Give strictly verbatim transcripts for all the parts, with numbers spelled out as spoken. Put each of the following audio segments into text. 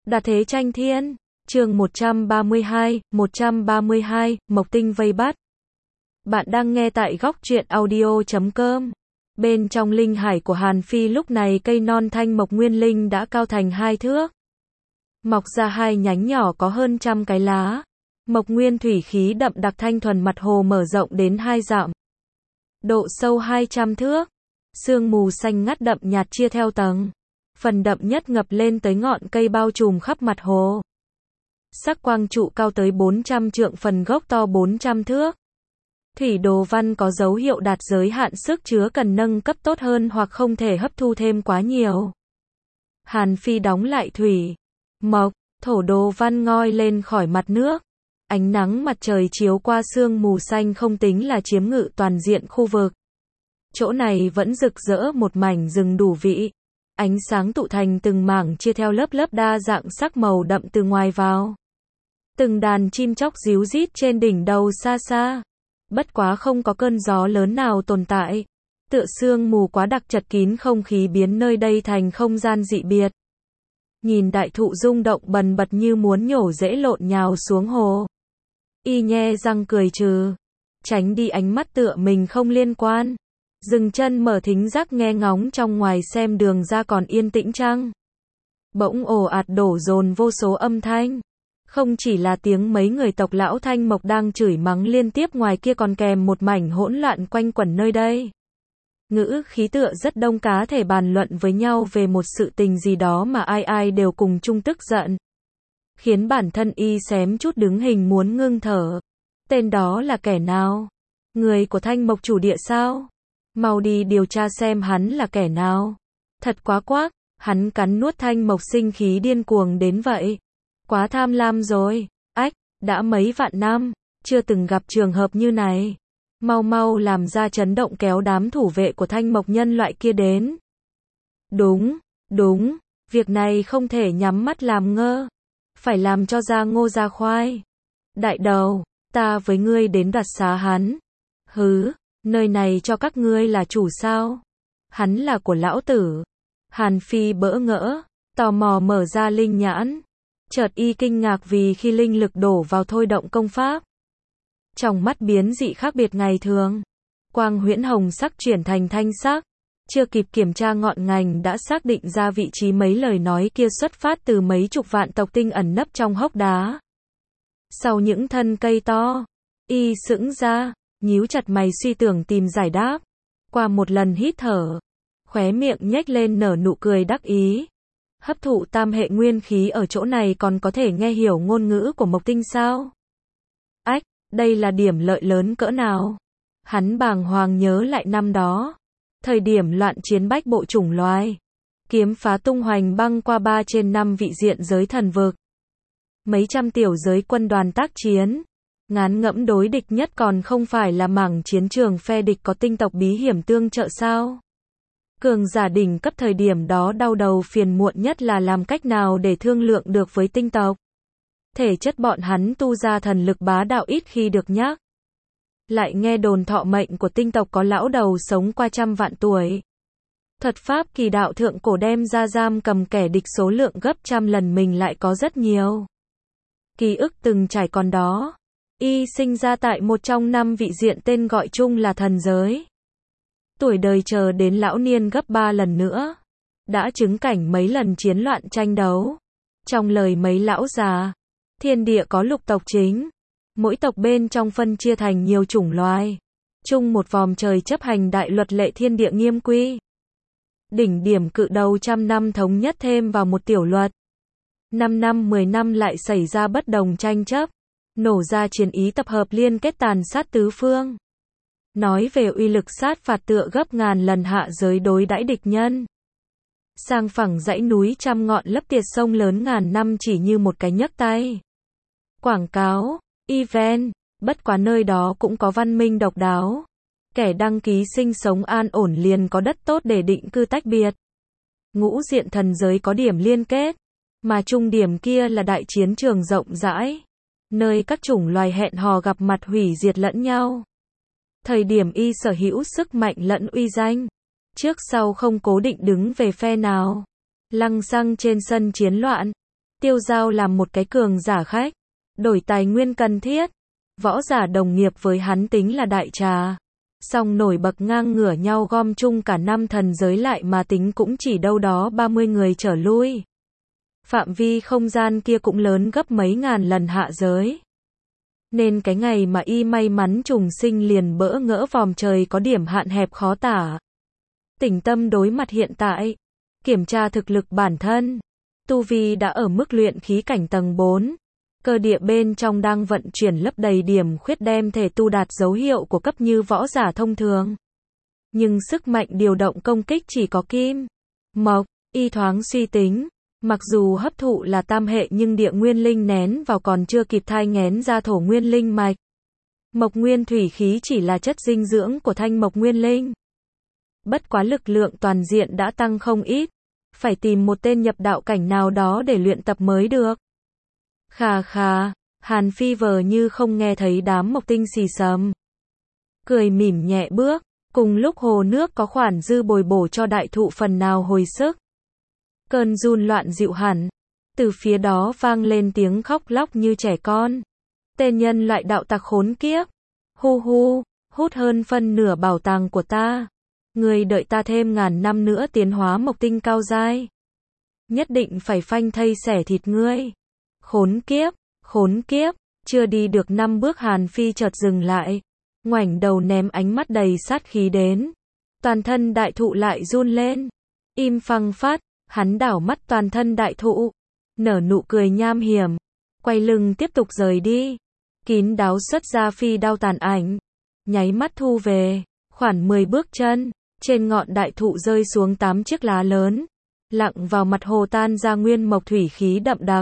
Đà thế tranh thiên, chương một trăm ba mươi hai, một trăm ba mươi hai, Mộc Tinh vây bắt. Bạn đang nghe tại góc truyện audio chấm com. Bên trong linh hải của Hàn Phi lúc này cây non thanh mộc nguyên linh đã cao thành hai thước. Mọc ra hai nhánh nhỏ có hơn trăm cái lá. Mộc nguyên thủy khí đậm đặc thanh thuần, mặt hồ mở rộng đến hai dặm. Độ sâu hai trăm thước. Sương mù xanh ngắt đậm nhạt chia theo tầng. Phần đậm nhất ngập lên tới ngọn cây bao trùm khắp mặt hồ. Sắc quang trụ cao tới bốn trăm trượng, phần gốc to bốn trăm thước. Thủy đồ văn có dấu hiệu đạt giới hạn sức chứa, cần nâng cấp tốt hơn hoặc không thể hấp thu thêm quá nhiều. Hàn Phi đóng lại thủy, mộc, thổ đồ văn ngoi lên khỏi mặt nước. Ánh nắng mặt trời chiếu qua sương mù xanh không tính là chiếm ngự toàn diện khu vực. Chỗ này vẫn rực rỡ một mảnh rừng đủ vị. Ánh sáng tụ thành từng mảng chia theo lớp lớp đa dạng sắc màu đậm từ ngoài vào. Từng đàn chim chóc ríu rít trên đỉnh đầu xa xa. Bất quá không có cơn gió lớn nào tồn tại. Tựa sương mù quá đặc chật kín không khí, biến nơi đây thành không gian dị biệt. Nhìn đại thụ rung động bần bật như muốn nhổ rễ lộn nhào xuống hồ. Y nhe răng cười trừ. Tránh đi ánh mắt tựa mình không liên quan. Dừng chân mở thính giác nghe ngóng trong ngoài xem đường ra còn yên tĩnh chăng. Bỗng ồ ạt đổ dồn vô số âm thanh. Không chỉ là tiếng mấy người tộc lão Thanh Mộc đang chửi mắng liên tiếp, ngoài kia còn kèm một mảnh hỗn loạn quanh quẩn nơi đây. Ngữ khí tựa rất đông cá thể bàn luận với nhau về một sự tình gì đó mà ai ai đều cùng chung tức giận. Khiến bản thân y xém chút đứng hình muốn ngưng thở. Tên đó là kẻ nào? Người của Thanh Mộc chủ địa sao? Mau đi điều tra xem hắn là kẻ nào. Thật quá quác, hắn cắn nuốt Thanh Mộc sinh khí điên cuồng đến vậy. Quá tham lam rồi. Ách, đã mấy vạn năm, chưa từng gặp trường hợp như này. Mau mau làm ra chấn động, kéo đám thủ vệ của Thanh Mộc nhân loại kia đến. Đúng, đúng, việc này không thể nhắm mắt làm ngơ. Phải làm cho ra ngô ra khoai. Đại đầu, ta với ngươi đến đoạt xá hắn. Hứ, nơi này cho các ngươi là chủ sao? Hắn là của lão tử. Hàn Phi bỡ ngỡ, tò mò mở ra linh nhãn. Chợt y kinh ngạc vì khi linh lực đổ vào thôi động công pháp. Trong mắt biến dị khác biệt ngày thường. Quang huyễn hồng sắc chuyển thành thanh sắc. Chưa kịp kiểm tra ngọn ngành đã xác định ra vị trí mấy lời nói kia xuất phát từ mấy chục vạn tộc tinh ẩn nấp trong hốc đá. Sau những thân cây to, y sững ra, nhíu chặt mày suy tưởng tìm giải đáp. Qua một lần hít thở, khóe miệng nhếch lên nở nụ cười đắc ý. Hấp thụ tam hệ nguyên khí ở chỗ này còn có thể nghe hiểu ngôn ngữ của Mộc Tinh sao? Ách, đây là điểm lợi lớn cỡ nào? Hắn bàng hoàng nhớ lại năm đó. Thời điểm loạn chiến bách bộ chủng loài. Kiếm phá tung hoành băng qua ba trên năm vị diện giới thần vực. Mấy trăm tiểu giới quân đoàn tác chiến. Ngán ngẫm đối địch nhất còn không phải là mảng chiến trường phe địch có tinh tộc bí hiểm tương trợ sao? Cường giả đỉnh cấp thời điểm đó đau đầu phiền muộn nhất là làm cách nào để thương lượng được với tinh tộc. Thể chất bọn hắn tu ra thần lực bá đạo ít khi được nhắc. Lại nghe đồn thọ mệnh của tinh tộc có lão đầu sống qua trăm vạn tuổi. Thuật pháp kỳ đạo thượng cổ đem ra giam cầm kẻ địch số lượng gấp trăm lần mình lại có rất nhiều. Ký ức từng trải còn đó. Y sinh ra tại một trong năm vị diện tên gọi chung là thần giới. Tuổi đời chờ đến lão niên gấp ba lần nữa. Đã chứng cảnh mấy lần chiến loạn tranh đấu. Trong lời mấy lão già, thiên địa có lục tộc chính. Mỗi tộc bên trong phân chia thành nhiều chủng loài. Chung một vòm trời chấp hành đại luật lệ thiên địa nghiêm quy. Đỉnh điểm cự đầu trăm năm thống nhất thêm vào một tiểu luật. Năm năm mười năm lại xảy ra bất đồng tranh chấp. Nổ ra chiến ý tập hợp liên kết tàn sát tứ phương. Nói về uy lực sát phạt tựa gấp ngàn lần hạ giới đối đãi địch nhân. Sang phẳng dãy núi trăm ngọn lấp tiệt sông lớn ngàn năm chỉ như một cái nhấc tay. Quảng cáo, event, bất quá nơi đó cũng có văn minh độc đáo. Kẻ đăng ký sinh sống an ổn liền có đất tốt để định cư tách biệt. Ngũ diện thần giới có điểm liên kết, mà trung điểm kia là đại chiến trường rộng rãi. Nơi các chủng loài hẹn hò gặp mặt hủy diệt lẫn nhau. Thời điểm y sở hữu sức mạnh lẫn uy danh. Trước sau không cố định đứng về phe nào. Lăng xăng trên sân chiến loạn. Tiêu Giao làm một cái cường giả khách, đổi tài nguyên cần thiết. Võ giả đồng nghiệp với hắn tính là đại trà. Song nổi bậc ngang ngửa nhau gom chung cả năm thần giới lại mà tính cũng chỉ đâu đó ba mươi người trở lui. Phạm vi không gian kia cũng lớn gấp mấy ngàn lần hạ giới. Nên cái ngày mà y may mắn trùng sinh liền bỡ ngỡ vòm trời có điểm hạn hẹp khó tả. Tĩnh tâm đối mặt hiện tại, kiểm tra thực lực bản thân. Tu vi đã ở mức luyện khí cảnh tầng bốn. Cơ địa bên trong đang vận chuyển lấp đầy điểm khuyết đem thể tu đạt dấu hiệu của cấp như võ giả thông thường. Nhưng sức mạnh điều động công kích chỉ có kim, mộc, y thoáng suy tính. Mặc dù hấp thụ là tam hệ nhưng địa nguyên linh nén vào còn chưa kịp thai nghén ra thổ nguyên linh mạch. Mộc nguyên thủy khí chỉ là chất dinh dưỡng của thanh mộc nguyên linh. Bất quá lực lượng toàn diện đã tăng không ít. Phải tìm một tên nhập đạo cảnh nào đó để luyện tập mới được. Khà khà, Hàn Phi vờ như không nghe thấy đám mộc tinh xì xầm. Cười mỉm nhẹ bước, cùng lúc hồ nước có khoản dư bồi bổ cho đại thụ phần nào hồi sức. Cơn run loạn dịu hẳn, từ phía đó vang lên tiếng khóc lóc như trẻ con. Tên nhân loại đạo tặc khốn kiếp, hu hu, hút hơn phân nửa bảo tàng của ta. Người đợi ta thêm ngàn năm nữa tiến hóa mộc tinh cao giai. Nhất định phải phanh thây xẻ thịt ngươi. Khốn kiếp, khốn kiếp, chưa đi được năm bước Hàn Phi chợt dừng lại. Ngoảnh đầu ném ánh mắt đầy sát khí đến. Toàn thân đại thụ lại run lên. Im phăng phát, hắn đảo mắt toàn thân đại thụ. Nở nụ cười nham hiểm. Quay lưng tiếp tục rời đi. Kín đáo xuất ra phi đao tàn ảnh. Nháy mắt thu về, khoảng mười bước chân. Trên ngọn đại thụ rơi xuống tám chiếc lá lớn. Lặng vào mặt hồ tan ra nguyên mộc thủy khí đậm đặc.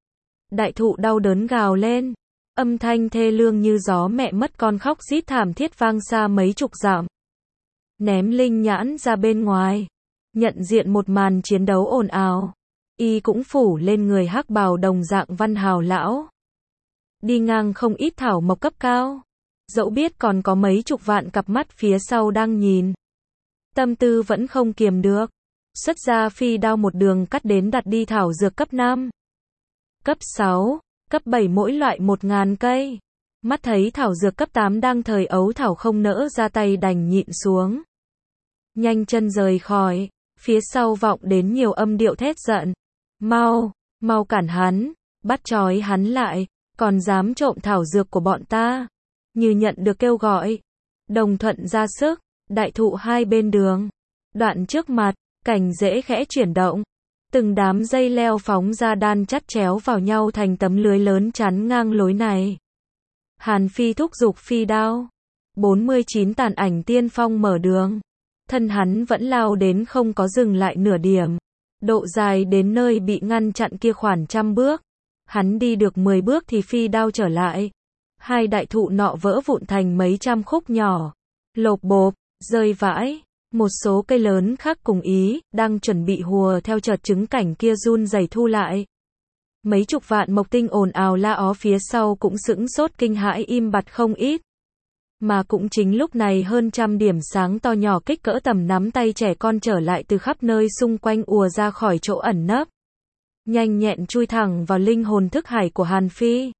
Đại thụ đau đớn gào lên. Âm thanh thê lương như gió mẹ mất con khóc rít thảm thiết vang xa mấy chục dặm. Ném linh nhãn ra bên ngoài. Nhận diện một màn chiến đấu ồn ào. Y cũng phủ lên người hắc bào đồng dạng văn hào lão. Đi ngang không ít thảo mộc cấp cao. Dẫu biết còn có mấy chục vạn cặp mắt phía sau đang nhìn. Tâm tư vẫn không kiềm được. Xuất ra phi đao một đường cắt đến đặt đi thảo dược cấp năm. Cấp sáu, cấp bảy mỗi loại một ngàn cây. Mắt thấy thảo dược cấp tám đang thời ấu thảo không nỡ ra tay đành nhịn xuống. Nhanh chân rời khỏi, phía sau vọng đến nhiều âm điệu thét giận. Mau, mau cản hắn, bắt trói hắn lại, còn dám trộm thảo dược của bọn ta. Như nhận được kêu gọi, đồng thuận ra sức, đại thụ hai bên đường. Đoạn trước mặt, cành rễ khẽ chuyển động. Từng đám dây leo phóng ra đan chắt chéo vào nhau thành tấm lưới lớn chắn ngang lối này. Hàn Phi thúc giục phi đao. bốn mươi chín tàn ảnh tiên phong mở đường. Thân hắn vẫn lao đến không có dừng lại nửa điểm. Độ dài đến nơi bị ngăn chặn kia khoảng trăm bước. Hắn đi được mười bước thì phi đao trở lại. Hai đại thụ nọ vỡ vụn thành mấy trăm khúc nhỏ. Lộp bộp, rơi vãi. Một số cây lớn khác cùng ý, đang chuẩn bị hùa theo chợt trứng cảnh kia run rẩy thu lại. Mấy chục vạn mộc tinh ồn ào la ó phía sau cũng sững sốt kinh hãi im bặt không ít. Mà cũng chính lúc này hơn trăm điểm sáng to nhỏ kích cỡ tầm nắm tay trẻ con trở lại từ khắp nơi xung quanh ùa ra khỏi chỗ ẩn nấp. Nhanh nhẹn chui thẳng vào linh hồn thức hải của Hàn Phi.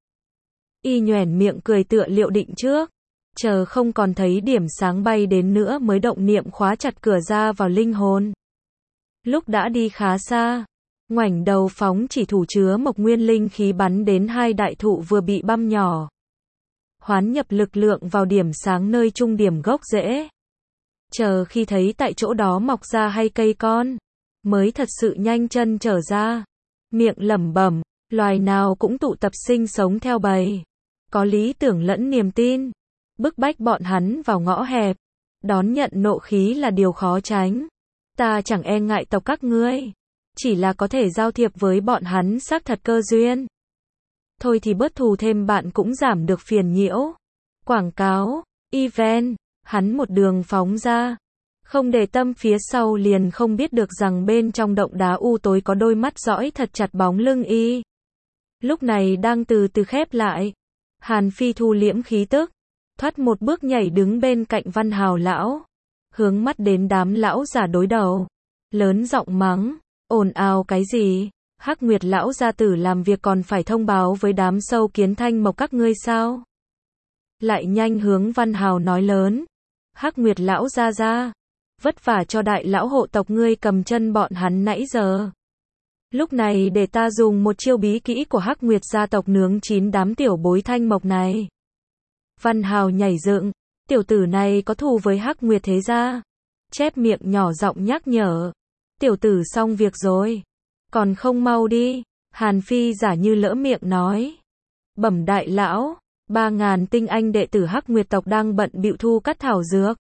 Y nhoẻn miệng cười tựa liệu định trước. Chờ không còn thấy điểm sáng bay đến nữa mới động niệm khóa chặt cửa ra vào linh hồn. Lúc đã đi khá xa, ngoảnh đầu phóng chỉ thủ chứa mộc nguyên linh khí bắn đến hai đại thụ vừa bị băm nhỏ. Hoán nhập lực lượng vào điểm sáng nơi trung điểm gốc rễ. Chờ khi thấy tại chỗ đó mọc ra hay cây con, mới thật sự nhanh chân trở ra. Miệng lẩm bẩm, loài nào cũng tụ tập sinh sống theo bầy. Có lý tưởng lẫn niềm tin. Bức bách bọn hắn vào ngõ hẹp. Đón nhận nộ khí là điều khó tránh. Ta chẳng e ngại tộc các ngươi. Chỉ là có thể giao thiệp với bọn hắn xác thật cơ duyên. Thôi thì bớt thù thêm bạn cũng giảm được phiền nhiễu. Quảng cáo, event, hắn một đường phóng ra. Không để tâm phía sau liền không biết được rằng bên trong động đá u tối có đôi mắt dõi thật chặt bóng lưng y. Lúc này đang từ từ khép lại. Hàn Phi thu liễm khí tức. Thoát một bước nhảy đứng bên cạnh văn hào lão. Hướng mắt đến đám lão giả đối đầu. Lớn giọng mắng. Ồn ào cái gì? Hắc Nguyệt lão gia tử làm việc còn phải thông báo với đám sâu kiến Thanh Mộc các ngươi sao? Lại nhanh hướng Văn Hào nói lớn. Hắc Nguyệt lão gia gia, vất vả cho đại lão hộ tộc ngươi cầm chân bọn hắn nãy giờ. Lúc này để ta dùng một chiêu bí kỹ của Hắc Nguyệt gia tộc nướng chín đám tiểu bối Thanh Mộc này. Văn Hào nhảy dựng, tiểu tử này có thù với Hắc Nguyệt thế gia. Chép miệng nhỏ giọng nhắc nhở. Tiểu tử xong việc rồi. Còn không mau đi. Hàn Phi giả như lỡ miệng nói. Bẩm đại lão, ba ngàn tinh anh đệ tử Hắc Nguyệt tộc đang bận bịu thu cắt thảo dược.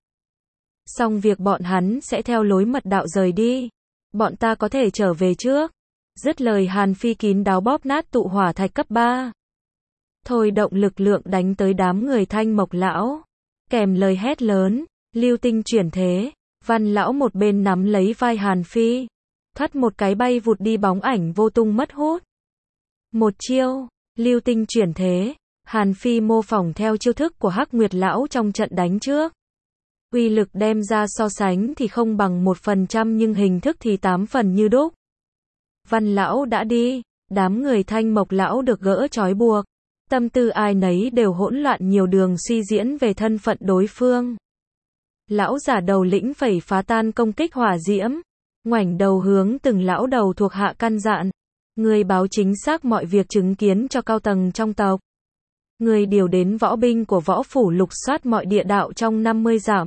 Xong việc bọn hắn sẽ theo lối mật đạo rời đi. Bọn ta có thể trở về trước. Dứt lời Hàn Phi kín đáo bóp nát tụ hỏa thạch cấp ba. Thôi động lực lượng đánh tới đám người Thanh Mộc lão. Kèm lời hét lớn, lưu tinh chuyển thế. Văn lão một bên nắm lấy vai Hàn Phi. Thoát một cái bay vụt đi bóng ảnh vô tung mất hút. Một chiêu, lưu tinh chuyển thế. Hàn Phi mô phỏng theo chiêu thức của Hắc Nguyệt lão trong trận đánh trước. Uy lực đem ra so sánh thì không bằng một phần trăm nhưng hình thức thì tám phần như đúc. Văn lão đã đi, đám người Thanh Mộc lão được gỡ trói buộc. Tâm tư ai nấy đều hỗn loạn nhiều đường suy diễn về thân phận đối phương. Lão giả đầu lĩnh phẩy phá tan công kích hỏa diễm. Ngoảnh đầu hướng từng lão đầu thuộc hạ căn dặn. Người báo chính xác mọi việc chứng kiến cho cao tầng trong tộc. Người điều đến võ binh của võ phủ lục soát mọi địa đạo trong năm mươi dặm.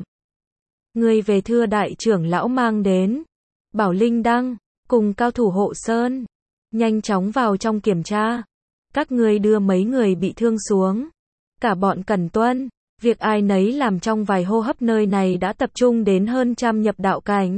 Người về thưa đại trưởng lão mang đến. Bảo Linh Đăng, cùng cao thủ hộ sơn. Nhanh chóng vào trong kiểm tra. Các người đưa mấy người bị thương xuống. Cả bọn cần tuân. Việc ai nấy làm trong vài hô hấp nơi này đã tập trung đến hơn trăm nhập đạo cảnh.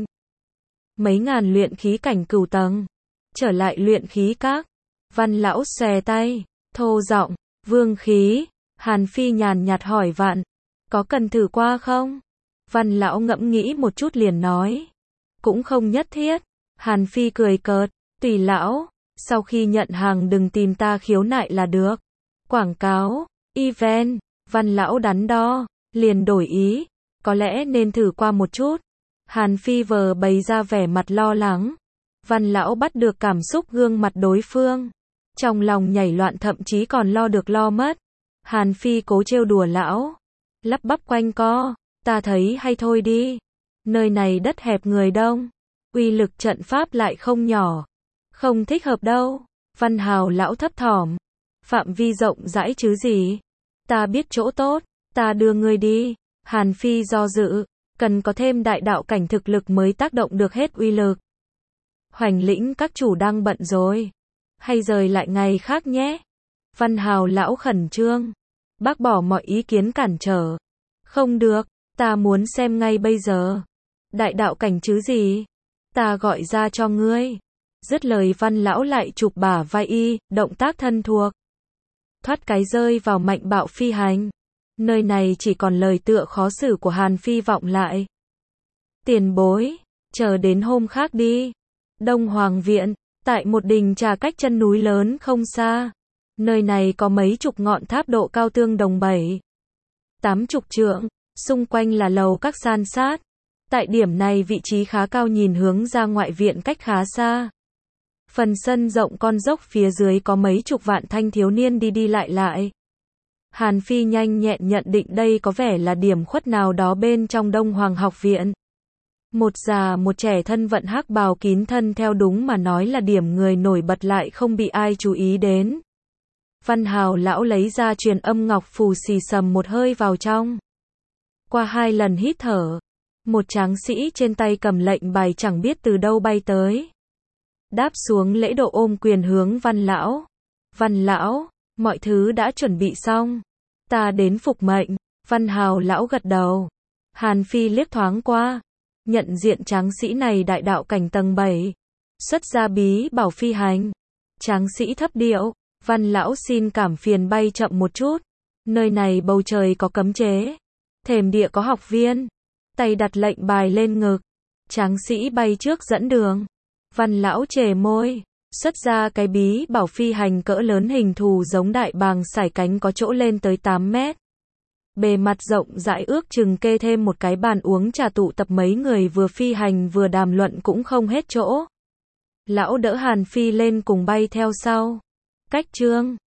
Mấy ngàn luyện khí cảnh cửu tầng. Trở lại luyện khí các. Văn lão xòe tay. Thô giọng. Vương khí. Hàn Phi nhàn nhạt hỏi vạn. Có cần thử qua không? Văn lão ngẫm nghĩ một chút liền nói. Cũng không nhất thiết. Hàn Phi cười cợt. Tùy lão. Sau khi nhận hàng đừng tìm ta khiếu nại là được. Quảng cáo. Event. Văn lão đắn đo. Liền đổi ý. Có lẽ nên thử qua một chút. Hàn Phi vờ bày ra vẻ mặt lo lắng. Văn lão bắt được cảm xúc gương mặt đối phương. Trong lòng nhảy loạn thậm chí còn lo được lo mất. Hàn Phi cố trêu đùa lão. Lắp bắp quanh co. Ta thấy hay thôi đi. Nơi này đất hẹp người đông. Uy lực trận pháp lại không nhỏ. Không thích hợp đâu. Văn Hào lão thấp thỏm. Phạm vi rộng rãi chứ gì. Ta biết chỗ tốt. Ta đưa ngươi đi. Hàn Phi do dự. Cần có thêm đại đạo cảnh thực lực mới tác động được hết uy lực. Hoành lĩnh các chủ đang bận rồi. Hay rời lại ngày khác nhé. Văn Hào lão khẩn trương. Bác bỏ mọi ý kiến cản trở. Không được. Ta muốn xem ngay bây giờ. Đại đạo cảnh chứ gì. Ta gọi ra cho ngươi. Dứt lời Văn lão lại chụp bả vai y, động tác thân thuộc. Thoát cái rơi vào mạnh bạo phi hành. Nơi này chỉ còn lời tựa khó xử của Hàn Phi vọng lại. Tiền bối, chờ đến hôm khác đi. Đông Hoàng Viện, tại một đình trà cách chân núi lớn không xa. Nơi này có mấy chục ngọn tháp độ cao tương đồng bảy. Tám chục trượng, xung quanh là lầu các san sát. Tại điểm này vị trí khá cao nhìn hướng ra ngoại viện cách khá xa. Phần sân rộng con dốc phía dưới có mấy chục vạn thanh thiếu niên đi đi lại lại. Hàn Phi nhanh nhẹn nhận định đây có vẻ là điểm khuất nào đó bên trong Đông Hoàng học viện. Một già một trẻ thân vận hắc bào kín thân theo đúng mà nói là điểm người nổi bật lại không bị ai chú ý đến. Văn Hào lão lấy ra truyền âm ngọc phù xì sầm một hơi vào trong. Qua hai lần hít thở, một tráng sĩ trên tay cầm lệnh bài chẳng biết từ đâu bay tới. Đáp xuống lễ độ ôm quyền hướng Văn lão. Văn lão, mọi thứ đã chuẩn bị xong. Ta đến phục mệnh. Văn Hào lão gật đầu. Hàn Phi liếc thoáng qua. Nhận diện tráng sĩ này đại đạo cảnh tầng bảy. Xuất ra bí bảo phi hành. Tráng sĩ thấp điệu. Văn lão xin cảm phiền bay chậm một chút. Nơi này bầu trời có cấm chế. Thềm địa có học viên. Tay đặt lệnh bài lên ngực. Tráng sĩ bay trước dẫn đường. Văn lão chề môi. Xuất ra cái bí bảo phi hành cỡ lớn hình thù giống đại bàng sải cánh có chỗ lên tới tám mét. Bề mặt rộng rãi ước chừng kê thêm một cái bàn uống trà tụ tập mấy người vừa phi hành vừa đàm luận cũng không hết chỗ. Lão đỡ Hàn Phi lên cùng bay theo sau. Cách chương